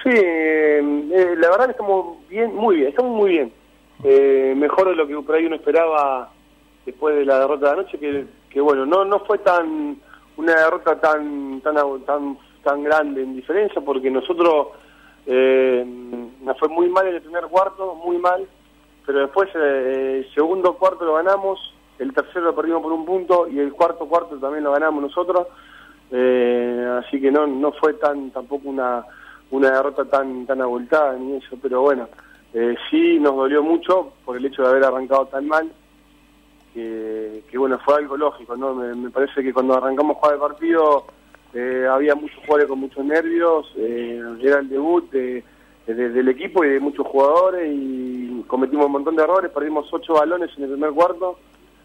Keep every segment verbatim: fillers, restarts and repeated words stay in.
Sí, eh, eh, la verdad que estamos bien, muy bien, estamos muy bien. Eh, mejor de lo que por ahí uno esperaba después de la derrota de anoche, que, que bueno, no no fue tan una derrota tan tan tan tan grande en diferencia, porque nosotros eh, nos fue muy mal en el primer cuarto, muy mal, pero después eh, el segundo cuarto lo ganamos, el tercero lo perdimos por un punto y el cuarto cuarto también lo ganamos nosotros, eh, así que no no fue tan tampoco una una derrota tan tan abultada ni eso, pero bueno, eh, sí nos dolió mucho por el hecho de haber arrancado tan mal, que, que bueno, fue algo lógico, ¿no? Me, me parece que cuando arrancamos a jugar el partido eh, había muchos jugadores con muchos nervios, eh, era el debut de, de, de, del equipo y de muchos jugadores, y cometimos un montón de errores, perdimos ocho balones en el primer cuarto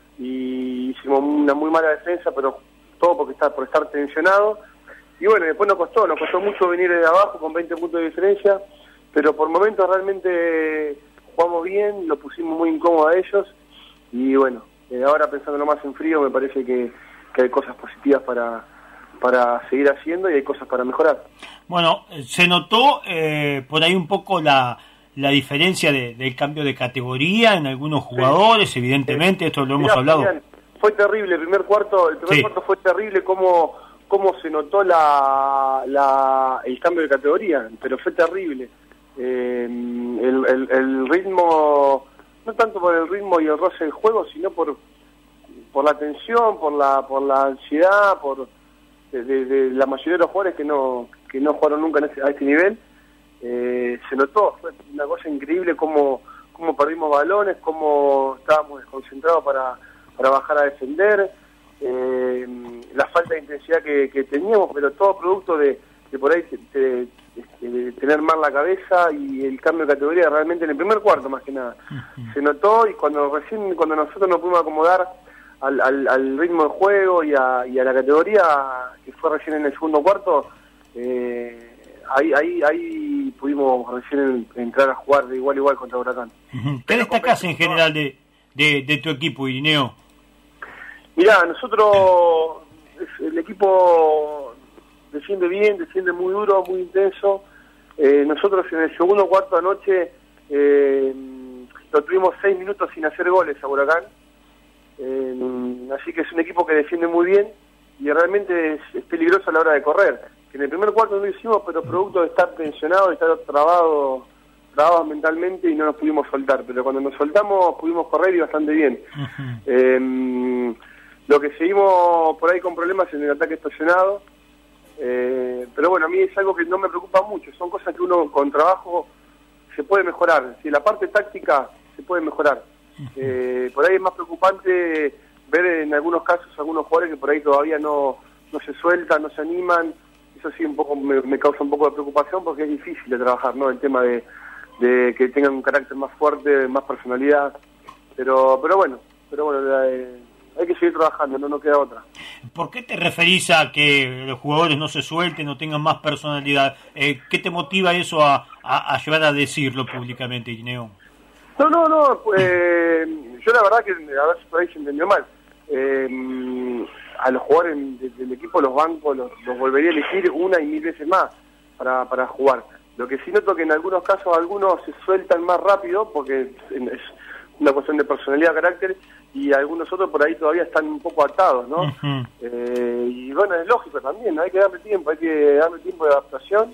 y hicimos una muy mala defensa, pero todo porque está por estar tensionado. Y bueno, después nos costó, nos costó mucho venir de abajo con veinte puntos de diferencia, pero por momentos realmente jugamos bien, lo pusimos muy incómodo a ellos, y bueno, eh, ahora pensándolo más en frío, me parece que, que hay cosas positivas para, para seguir haciendo y hay cosas para mejorar. Bueno, se notó eh, por ahí un poco la, la diferencia de, del cambio de categoría en algunos jugadores, sí, evidentemente, esto lo hemos Mirá, hablado. Mirá, fue terrible el primer cuarto, el primer sí. cuarto fue terrible como... cómo se notó la, la, el cambio de categoría, pero fue terrible. Eh, el, el, el ritmo, no tanto por el ritmo y el roce del juego, sino por por la tensión, por la por la ansiedad, por de, de, de la mayoría de los jugadores que no que no jugaron nunca en este, a este nivel. Eh, se notó, fue una cosa increíble cómo, cómo perdimos balones, cómo estábamos desconcentrados para, para bajar a defender. Eh, la falta de intensidad que, que teníamos, pero todo producto de, de por ahí de, de, de tener mal la cabeza y el cambio de categoría realmente en el primer cuarto más que nada. Uh-huh. Se notó, y cuando recién cuando nosotros nos pudimos acomodar al, al, al ritmo de juego y a, y a la categoría, que fue recién en el segundo cuarto, eh, ahí ahí ahí pudimos recién entrar a jugar de igual a igual contra Huracán. Uh-huh. ¿Qué destacás en general de, de, de tu equipo, Irineo? Mirá, nosotros, el equipo defiende bien, defiende muy duro, muy intenso. Eh, nosotros en el segundo cuarto de anoche eh, lo tuvimos seis minutos sin hacer goles a Huracán. Eh, así que es un equipo que defiende muy bien y realmente es, es peligroso a la hora de correr. Que en el primer cuarto no lo hicimos, pero producto de estar tensionado, de estar trabado, trabados mentalmente, y no nos pudimos soltar. Pero cuando nos soltamos pudimos correr y bastante bien. Uh-huh. Eh, Lo que seguimos por ahí con problemas en el ataque estacionado, eh, pero bueno, a mí es algo que no me preocupa mucho, son cosas que uno con trabajo se puede mejorar. Si la parte táctica se puede mejorar. Eh, por ahí es más preocupante ver en algunos casos algunos jugadores que por ahí todavía no, no se sueltan, no se animan. Eso sí un poco me, me causa un poco de preocupación, porque es difícil de trabajar, ¿no? El tema de, de que tengan un carácter más fuerte, más personalidad. Pero pero bueno, pero bueno, la, eh, hay que seguir trabajando, no nos queda otra. ¿Por qué te referís a que los jugadores no se suelten, no tengan más personalidad? Eh, ¿Qué te motiva eso a, a, a llevar a decirlo públicamente, Irineo? No, no, no. Eh, yo la verdad que, a ver si por ahí se entendió mal. Eh, a los jugadores del, del equipo, los bancos, los, los volvería a elegir una y mil veces más para, para jugar. Lo que sí noto que en algunos casos algunos se sueltan más rápido, porque es una cuestión de personalidad, carácter, y algunos otros por ahí todavía están un poco atados, ¿no? Uh-huh. Eh, y bueno, es lógico también, ¿no? Hay que darle tiempo, hay que darle tiempo de adaptación,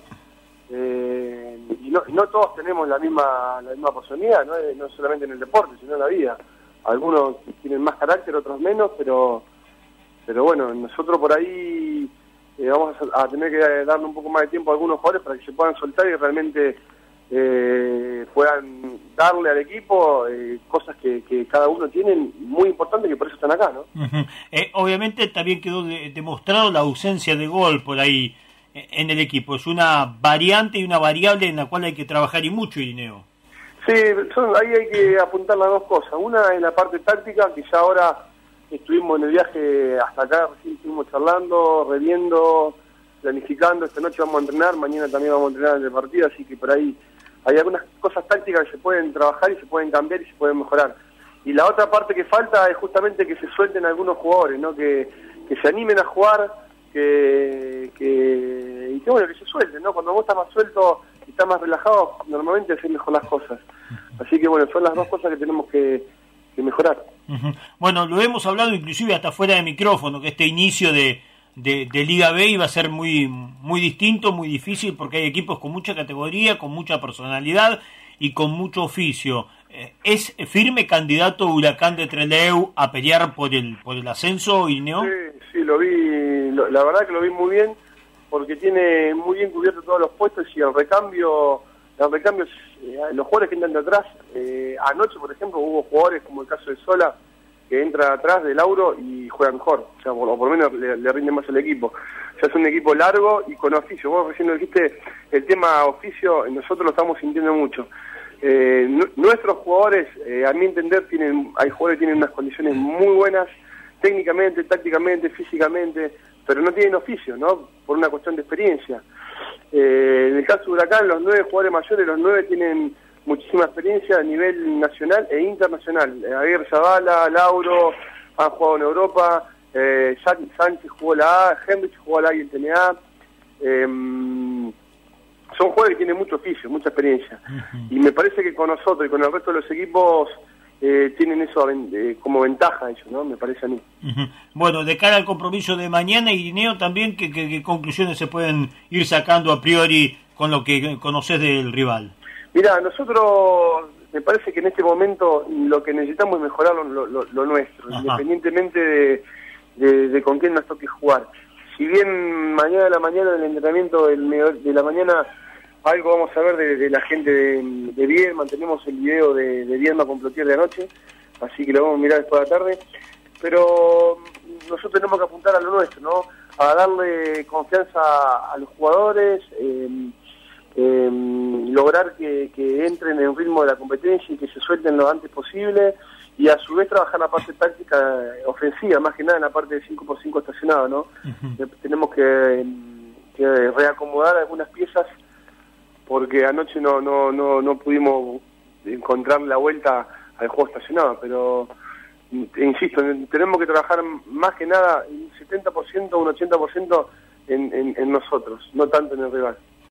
eh, y no, no todos tenemos la misma la misma personalidad, ¿no? No solamente en el deporte, sino en la vida. Algunos tienen más carácter, otros menos, pero pero bueno, nosotros por ahí eh, vamos a, a tener que darle un poco más de tiempo a algunos jugadores para que se puedan soltar y realmente eh, puedan darle al equipo eh, cosas que, que cada uno tiene muy importantes, que por eso están acá, ¿no? Uh-huh. eh, obviamente también quedó de, demostrado la ausencia de gol por ahí eh, en el equipo. Es una variante y una variable en la cual hay que trabajar y mucho, Irineo. Sí, son, ahí hay que apuntar las dos cosas. Una es la parte táctica, que ya ahora estuvimos en el viaje hasta acá, recién estuvimos charlando, reviendo, planificando. Esta noche vamos a entrenar, mañana también vamos a entrenar en el partido, así que por ahí hay algunas cosas tácticas que se pueden trabajar y se pueden cambiar y se pueden mejorar. Y la otra parte que falta es justamente que se suelten algunos jugadores, ¿no? Que, que se animen a jugar, que, que y que bueno, que se suelten, ¿no? Cuando vos estás más suelto y está más relajado, normalmente hace mejor las cosas. Así que bueno, son las dos cosas que tenemos que, que mejorar. Uh-huh. Bueno, lo hemos hablado inclusive hasta fuera de micrófono, que este inicio de, de, de Liga B iba a ser muy, muy distinto, muy difícil, porque hay equipos con mucha categoría, con mucha personalidad y con mucho oficio. ¿Es firme candidato Huracán de Trelew a pelear por el por el ascenso, Irineo? Sí, sí, lo vi, lo, la verdad que lo vi muy bien, porque tiene muy bien cubierto todos los puestos y el recambio, el recambio eh, los jugadores que entran de atrás, eh, anoche por ejemplo hubo jugadores como el caso de Sola, que entra atrás de Lauro y juega mejor, o sea, por, o por lo menos le, le rinde más al equipo. O sea, es un equipo largo y con oficio. Vos recién lo dijiste, el tema oficio, nosotros lo estamos sintiendo mucho. Eh, nuestros jugadores, eh, a mi entender, tienen, hay jugadores que tienen unas condiciones muy buenas, técnicamente, tácticamente, físicamente, pero no tienen oficio, ¿no? Por una cuestión de experiencia. Eh, en el caso de Huracán, los nueve jugadores mayores, los nueve tienen muchísima experiencia a nivel nacional e internacional. Eh, Aguirre Zavala, Lauro, han jugado en Europa, eh, Sánchez jugó la A, Henrich jugó la A y el T N A. Eh, son jugadores que tienen mucho oficio, mucha experiencia. Uh-huh. Y me parece que con nosotros y con el resto de los equipos eh, tienen eso eh, como ventaja ellos, ¿no? Me parece a mí. Uh-huh. Bueno, de cara al compromiso de mañana, Irineo, también, ¿qué, qué, qué conclusiones se pueden ir sacando a priori con lo que conoces del rival? Mirá, nosotros, me parece que en este momento lo que necesitamos es mejorar lo, lo, lo nuestro, Ajá. independientemente de, de, de con quién nos toque jugar. Si bien mañana a la mañana, en el entrenamiento del, de la mañana, algo vamos a ver de, de la gente de, de Viedma, tenemos el video de, de Viedma con Plotier de anoche, así que lo vamos a mirar después de la tarde, pero nosotros tenemos que apuntar a lo nuestro, ¿no? A darle confianza a, a los jugadores, eh, eh, lograr que, que entren en el ritmo de la competencia y que se suelten lo antes posible, y a su vez trabajar la parte táctica ofensiva, más que nada en la parte de cinco por cinco estacionado, ¿no? Uh-huh. Tenemos que, que reacomodar algunas piezas, porque anoche no no no no pudimos encontrar la vuelta al juego estacionado, pero insisto, tenemos que trabajar más que nada un setenta por ciento, un ochenta por ciento en, en, en nosotros, no tanto en el rival.